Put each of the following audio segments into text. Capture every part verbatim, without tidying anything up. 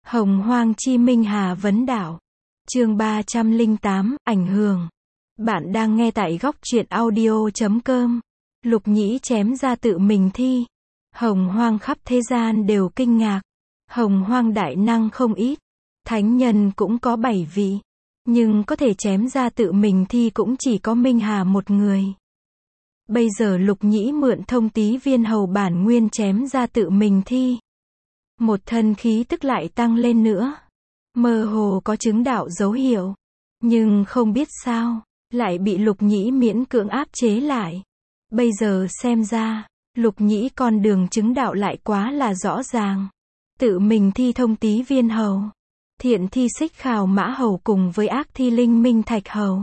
Hồng Hoang chi Minh Hà vấn đảo. Chương ba trăm lẻ tám, ảnh hưởng. Bạn đang nghe tại góc truyện audio chấm com. Lục Nhĩ chém ra tự mình thi. Hồng Hoang khắp thế gian đều kinh ngạc. Hồng Hoang đại năng không ít. Thánh nhân cũng có bảy vị. Nhưng có thể chém ra tự mình thi cũng chỉ có Minh Hà một người. Bây giờ Lục Nhĩ mượn thông tí viên hầu bản nguyên chém ra tự mình thi. Một thân khí tức lại tăng lên nữa. Mơ hồ có chứng đạo dấu hiệu. Nhưng không biết sao, lại bị Lục Nhĩ miễn cưỡng áp chế lại. Bây giờ xem ra, Lục Nhĩ con đường chứng đạo lại quá là rõ ràng. Tự mình thi thông tí viên hầu. Thiện thi xích khảo mã hầu cùng với ác thi linh minh thạch hầu.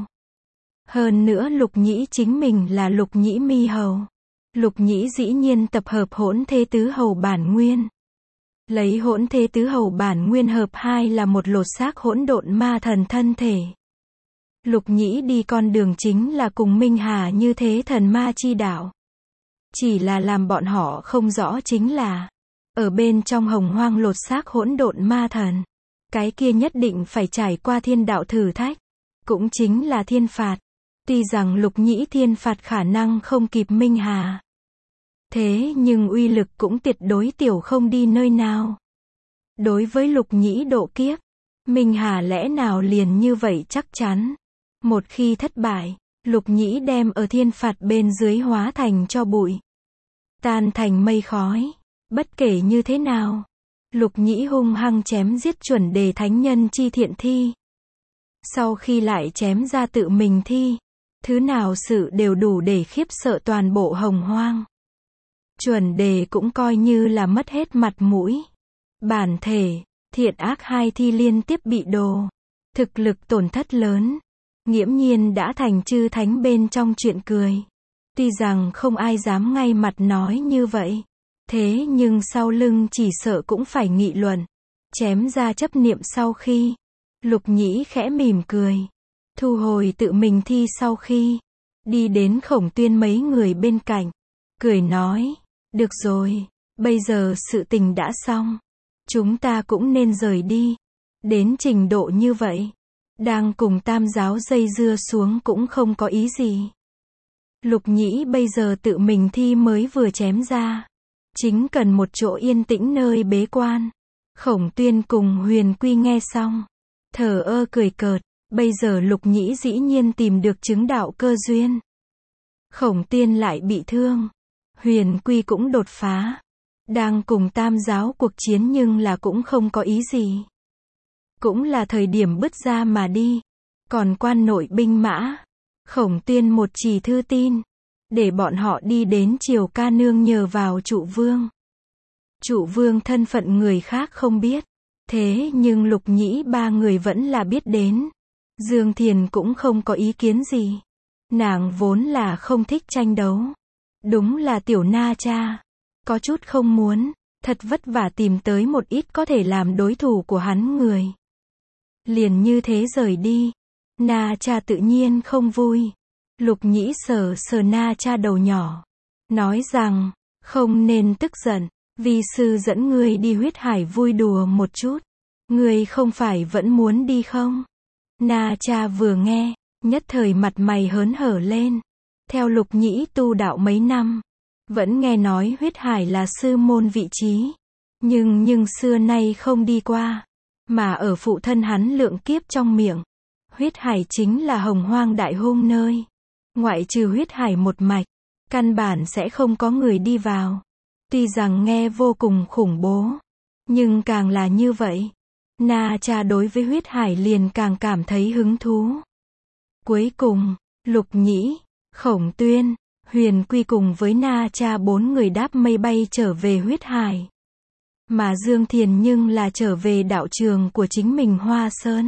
Hơn nữa Lục Nhĩ chính mình là Lục Nhĩ mi hầu. Lục Nhĩ dĩ nhiên tập hợp hỗn thế tứ hầu bản nguyên. Lấy hỗn thế tứ hầu bản nguyên hợp hai là một lột xác hỗn độn ma thần thân thể. Lục Nhĩ đi con đường chính là cùng Minh Hà như thế thần ma chi đạo. Chỉ là làm bọn họ không rõ chính là, ở bên trong Hồng Hoang lột xác hỗn độn ma thần, cái kia nhất định phải trải qua thiên đạo thử thách, cũng chính là thiên phạt. Tuy rằng Lục Nhĩ thiên phạt khả năng không kịp Minh Hà. Thế nhưng uy lực cũng tuyệt đối tiểu không đi nơi nào. Đối với Lục Nhĩ độ kiếp, Minh Hà lẽ nào liền như vậy chắc chắn. Một khi thất bại, Lục Nhĩ đem ở thiên phạt bên dưới hóa thành cho bụi. Tan thành mây khói. Bất kể như thế nào, Lục Nhĩ hung hăng chém giết chuẩn đề thánh nhân chi thiện thi. Sau khi lại chém ra tự mình thi, thứ nào sự đều đủ để khiếp sợ toàn bộ Hồng Hoang. Chuẩn đề cũng coi như là mất hết mặt mũi. Bản thể, thiện ác hai thi liên tiếp bị đồ. Thực lực tổn thất lớn. Nghiễm nhiên đã thành chư thánh bên trong chuyện cười. Tuy rằng không ai dám ngay mặt nói như vậy. Thế nhưng sau lưng chỉ sợ cũng phải nghị luận. Chém ra chấp niệm sau khi. Lục Nhĩ khẽ mỉm cười. Thu hồi tự mình thi sau khi. Đi đến Khổng Tuyên mấy người bên cạnh. Cười nói. Được rồi, bây giờ sự tình đã xong. Chúng ta cũng nên rời đi. Đến trình độ như vậy. Đang cùng tam giáo dây dưa xuống cũng không có ý gì. Lục Nhĩ bây giờ tự mình thi mới vừa chém ra. Chính cần một chỗ yên tĩnh nơi bế quan. Khổng Tuyên cùng Huyền Quy nghe xong. Thờ ơ cười cợt. Bây giờ Lục Nhĩ dĩ nhiên tìm được chứng đạo cơ duyên. Khổng Tuyên lại bị thương. Huyền Quy cũng đột phá. Đang cùng tam giáo cuộc chiến nhưng là cũng không có ý gì. Cũng là thời điểm bứt ra mà đi. Còn quan nội binh mã. Khổng Tuyên một chỉ thư tin. Để bọn họ đi đến Triều Ca Nương nhờ vào Trụ Vương. Trụ Vương thân phận người khác không biết. Thế nhưng Lục Nhĩ ba người vẫn là biết đến. Dương Thiền cũng không có ý kiến gì. Nàng vốn là không thích tranh đấu. Đúng là tiểu Na Cha. Có chút không muốn, thật vất vả tìm tới một ít có thể làm đối thủ của hắn người. Liền như thế rời đi. Na Cha tự nhiên không vui. Lục Nhĩ sờ sờ Na Cha đầu nhỏ. Nói rằng, không nên tức giận. Vi sư dẫn ngươi đi huyết hải vui đùa một chút. Ngươi không phải vẫn muốn đi không? Na Cha vừa nghe, nhất thời mặt mày hớn hở lên. Theo Lục Nhĩ tu đạo mấy năm, vẫn nghe nói huyết hải là sư môn vị trí. Nhưng nhưng xưa nay không đi qua. Mà ở phụ thân hắn lượng kiếp trong miệng. Huyết hải chính là Hồng Hoang đại hung nơi. Ngoại trừ huyết hải một mạch, căn bản sẽ không có người đi vào. Tuy rằng nghe vô cùng khủng bố. Nhưng càng là như vậy. Na Cha đối với huyết hải liền càng cảm thấy hứng thú. Cuối cùng, Lục Nhĩ, Khổng Tuyên, Huyền Quy cùng với Na Cha bốn người đáp mây bay trở về huyết hải. Mà Dương Thiền nhưng là trở về đạo trường của chính mình Hoa Sơn.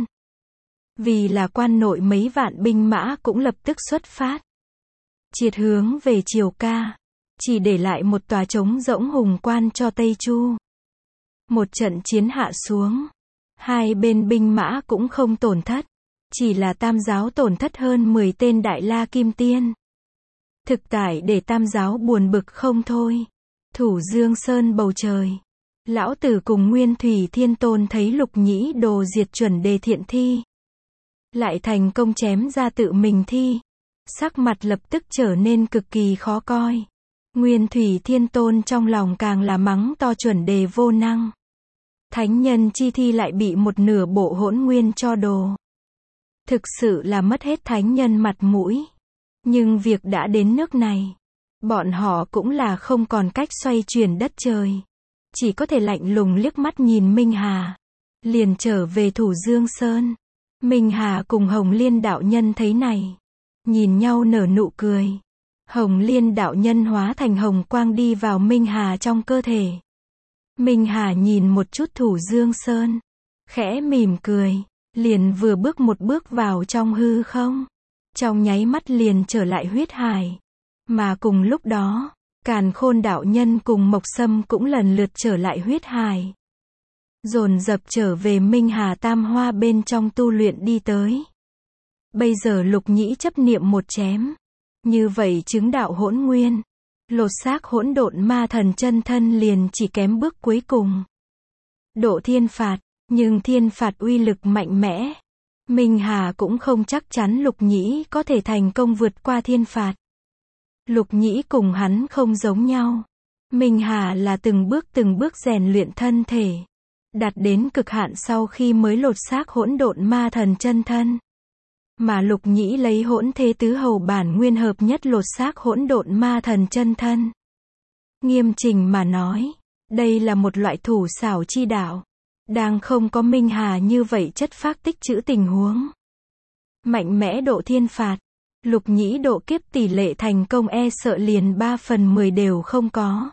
Vì là quan nội mấy vạn binh mã cũng lập tức xuất phát. Triệt hướng về Triều Ca. Chỉ để lại một tòa trống rỗng hùng quan cho Tây Chu. Một trận chiến hạ xuống. Hai bên binh mã cũng không tổn thất. Chỉ là tam giáo tổn thất hơn mười tên đại la kim tiên. Thực tại để tam giáo buồn bực không thôi. Thủ Dương Sơn bầu trời. Lão Tử cùng Nguyên Thủy Thiên Tôn thấy Lục Nhĩ Đồ diệt chuẩn đề thiện thi, lại thành công chém ra tự mình thi, sắc mặt lập tức trở nên cực kỳ khó coi. Nguyên Thủy Thiên Tôn trong lòng càng là mắng to chuẩn đề vô năng. Thánh nhân chi thi lại bị một nửa bộ hỗn nguyên cho đồ. Thực sự là mất hết thánh nhân mặt mũi. Nhưng việc đã đến nước này, bọn họ cũng là không còn cách xoay chuyển đất trời. Chỉ có thể lạnh lùng liếc mắt nhìn Minh Hà, liền trở về Thủ Dương Sơn. Minh Hà cùng Hồng Liên đạo nhân thấy này, nhìn nhau nở nụ cười. Hồng Liên đạo nhân hóa thành hồng quang đi vào Minh Hà trong cơ thể. Minh Hà nhìn một chút Thủ Dương Sơn, khẽ mỉm cười, liền vừa bước một bước vào trong hư không. Trong nháy mắt liền trở lại huyết hải. Mà cùng lúc đó, Càn Khôn đạo nhân cùng Mộc Sâm cũng lần lượt trở lại huyết hải. Dồn dập trở về Minh Hà Tam Hoa bên trong tu luyện đi tới. Bây giờ Lục Nhĩ chấp niệm một chém, như vậy chứng đạo hỗn nguyên, lột xác hỗn độn ma thần chân thân liền chỉ kém bước cuối cùng. Độ thiên phạt, nhưng thiên phạt uy lực mạnh mẽ. Minh Hà cũng không chắc chắn Lục Nhĩ có thể thành công vượt qua thiên phạt. Lục Nhĩ cùng hắn không giống nhau. Minh Hà là từng bước từng bước rèn luyện thân thể, đạt đến cực hạn sau khi mới lột xác hỗn độn ma thần chân thân. Mà Lục Nhĩ lấy hỗn thế tứ hầu bản nguyên hợp nhất lột xác hỗn độn ma thần chân thân. Nghiêm chỉnh mà nói, đây là một loại thủ xảo chi đạo, đang không có Minh Hà như vậy chất phác tích trữ tình huống. Mạnh mẽ độ thiên phạt, Lục Nhĩ độ kiếp tỷ lệ thành công e sợ liền ba phần mười đều không có.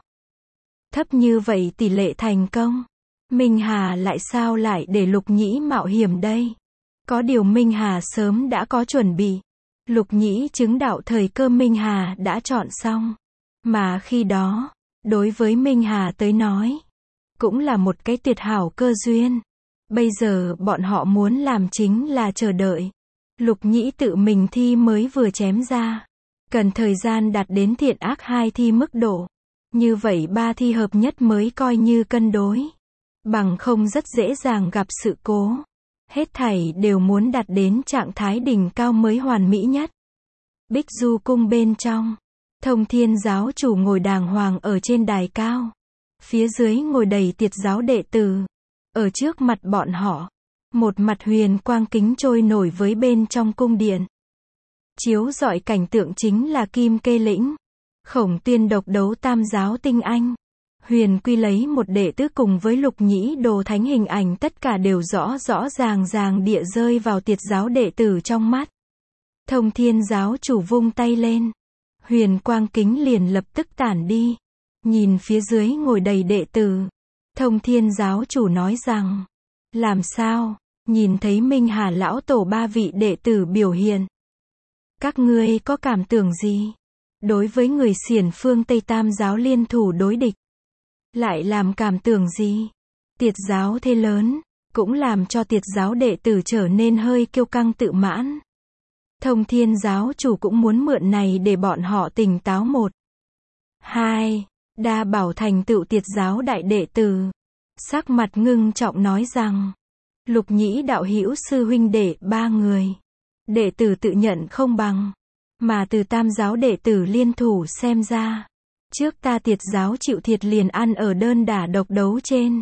Thấp như vậy tỷ lệ thành công, Minh Hà lại sao lại để Lục Nhĩ mạo hiểm đây? Có điều Minh Hà sớm đã có chuẩn bị. Lục Nhĩ chứng đạo thời cơ Minh Hà đã chọn xong. Mà khi đó, đối với Minh Hà tới nói, cũng là một cái tuyệt hảo cơ duyên. Bây giờ bọn họ muốn làm chính là chờ đợi. Lục Nhĩ tự mình thi mới vừa chém ra. Cần thời gian đạt đến thiện ác hai thi mức độ. Như vậy ba thi hợp nhất mới coi như cân đối. Bằng không rất dễ dàng gặp sự cố. Hết thảy đều muốn đạt đến trạng thái đỉnh cao mới hoàn mỹ nhất. Bích Du cung bên trong, Thông Thiên giáo chủ ngồi đàng hoàng ở trên đài cao. Phía dưới ngồi đầy tiệt giáo đệ tử. Ở trước mặt bọn họ, một mặt huyền quang kính trôi nổi với bên trong cung điện. Chiếu rọi cảnh tượng chính là Kim Kê Lĩnh, Khổng Tuyên độc đấu tam giáo tinh anh. Huyền Quy lấy một đệ tử cùng với Lục Nhĩ đồ thánh hình ảnh tất cả đều rõ rõ ràng ràng địa rơi vào tiệt giáo đệ tử trong mắt. Thông Thiên giáo chủ vung tay lên. Huyền quang kính liền lập tức tản đi. Nhìn phía dưới ngồi đầy đệ tử. Thông Thiên giáo chủ nói rằng, làm sao, nhìn thấy Minh Hà lão tổ ba vị đệ tử biểu hiện. Các ngươi có cảm tưởng gì? Đối với người xiển phương Tây Tam giáo liên thủ đối địch. Lại làm cảm tưởng gì? Tiệt giáo thế lớn, cũng làm cho tiệt giáo đệ tử trở nên hơi kiêu căng tự mãn. Thông Thiên giáo chủ cũng muốn mượn này để bọn họ tỉnh táo một. Hai, Đa Bảo thành tựu tiệt giáo đại đệ tử. Sắc mặt ngưng trọng nói rằng, Lục Nhĩ đạo hữu sư huynh đệ ba người. Đệ tử tự nhận không bằng, mà từ tam giáo đệ tử liên thủ xem ra. Trước ta tiệt giáo chịu thiệt liền ăn ở đơn đả độc đấu trên.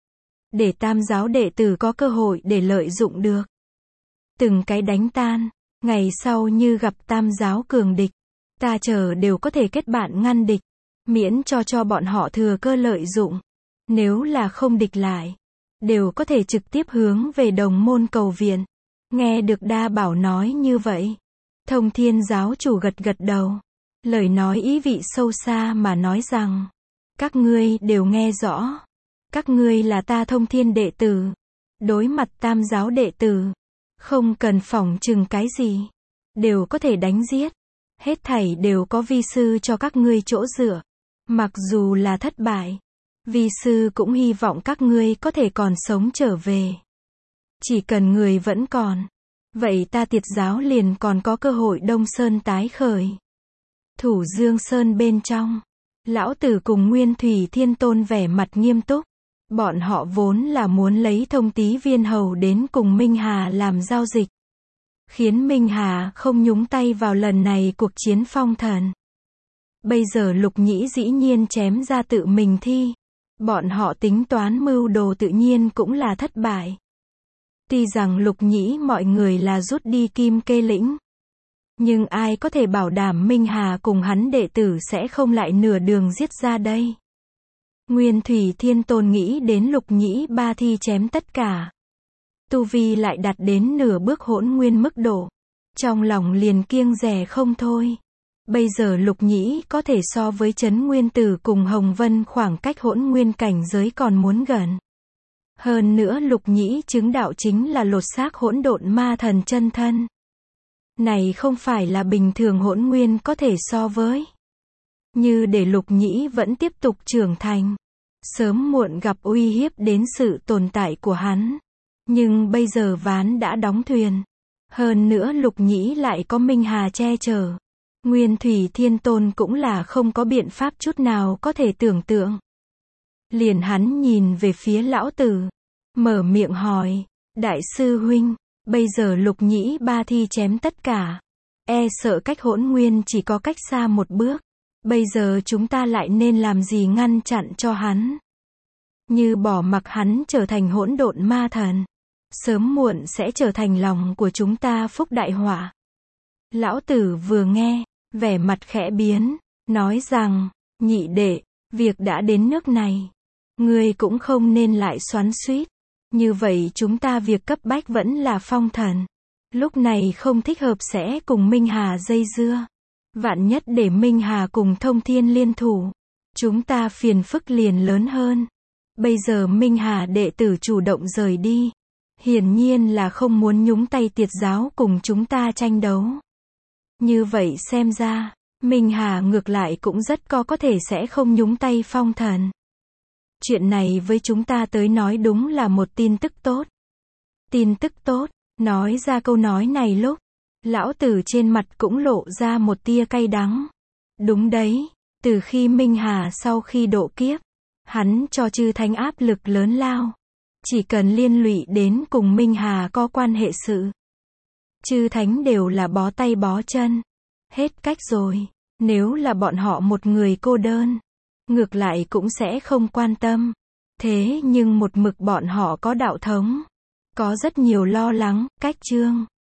Để tam giáo đệ tử có cơ hội để lợi dụng được. Từng cái đánh tan, ngày sau như gặp tam giáo cường địch, ta chờ đều có thể kết bạn ngăn địch, miễn cho cho bọn họ thừa cơ lợi dụng. Nếu là không địch lại, đều có thể trực tiếp hướng về đồng môn cầu viện. Nghe được Đa Bảo nói như vậy, Thông Thiên giáo chủ gật gật đầu. Lời nói ý vị sâu xa mà nói rằng, các ngươi đều nghe rõ. Các ngươi là ta Thông Thiên đệ tử. Đối mặt tam giáo đệ tử, không cần phỏng chừng cái gì, đều có thể đánh giết. Hết thảy đều có vi sư cho các ngươi chỗ dựa. Mặc dù là thất bại, vi sư cũng hy vọng các ngươi có thể còn sống trở về. Chỉ cần người vẫn còn, vậy ta tiệt giáo liền còn có cơ hội Đông Sơn tái khởi. Thủ Dương Sơn bên trong, lão tử cùng Nguyên Thủy Thiên Tôn vẻ mặt nghiêm túc. Bọn họ vốn là muốn lấy Thông Tý Viên Hầu đến cùng Minh Hà làm giao dịch, khiến Minh Hà không nhúng tay vào lần này cuộc chiến phong thần. Bây giờ Lục Nhĩ dĩ nhiên chém ra tự mình thi. Bọn họ tính toán mưu đồ tự nhiên cũng là thất bại. Tuy rằng Lục Nhĩ mọi người là rút đi Kim Kê Lĩnh, nhưng ai có thể bảo đảm Minh Hà cùng hắn đệ tử sẽ không lại nửa đường giết ra đây. Nguyên Thủy Thiên Tôn nghĩ đến Lục Nhĩ ba thi chém tất cả, tu vi lại đạt đến nửa bước hỗn nguyên mức độ, trong lòng liền kiêng dè không thôi. Bây giờ Lục Nhĩ có thể so với Trấn Nguyên Tử cùng Hồng Vân khoảng cách hỗn nguyên cảnh giới còn muốn gần. Hơn nữa Lục Nhĩ chứng đạo chính là lột xác hỗn độn ma thần chân thân. Này không phải là bình thường hỗn nguyên có thể so với. Như để Lục Nhĩ vẫn tiếp tục trưởng thành, sớm muộn gặp uy hiếp đến sự tồn tại của hắn. Nhưng bây giờ ván đã đóng thuyền. Hơn nữa Lục Nhĩ lại có Minh Hà che chở. Nguyên Thủy Thiên Tôn cũng là không có biện pháp chút nào có thể tưởng tượng. Liền hắn nhìn về phía lão tử, mở miệng hỏi, đại sư huynh, bây giờ Lục Nhĩ ba thi chém tất cả, e sợ cách hỗn nguyên chỉ có cách xa một bước, bây giờ chúng ta lại nên làm gì ngăn chặn cho hắn? Như bỏ mặc hắn trở thành hỗn độn ma thần, sớm muộn sẽ trở thành lòng của chúng ta phúc đại họa. Lão tử vừa nghe, vẻ mặt khẽ biến, nói rằng, nhị đệ, việc đã đến nước này, ngươi cũng không nên lại xoắn xuýt. Như vậy chúng ta việc cấp bách vẫn là phong thần. Lúc này không thích hợp sẽ cùng Minh Hà dây dưa. Vạn nhất để Minh Hà cùng Thông Thiên liên thủ, chúng ta phiền phức liền lớn hơn. Bây giờ Minh Hà đệ tử chủ động rời đi, hiển nhiên là không muốn nhúng tay Tiệt giáo cùng chúng ta tranh đấu. Như vậy xem ra, Minh Hà ngược lại cũng rất có có thể sẽ không nhúng tay phong thần. Chuyện này với chúng ta tới nói đúng là một tin tức tốt. Tin tức tốt, nói ra câu nói này lúc, lão tử trên mặt cũng lộ ra một tia cay đắng. Đúng đấy, từ khi Minh Hà sau khi độ kiếp, hắn cho chư thánh áp lực lớn lao. Chỉ cần liên lụy đến cùng Minh Hà có quan hệ sự, chư thánh đều là bó tay bó chân. Hết cách rồi, nếu là bọn họ một người cô đơn, ngược lại cũng sẽ không quan tâm. Thế nhưng một mực bọn họ có đạo thống, có rất nhiều lo lắng, cách chương.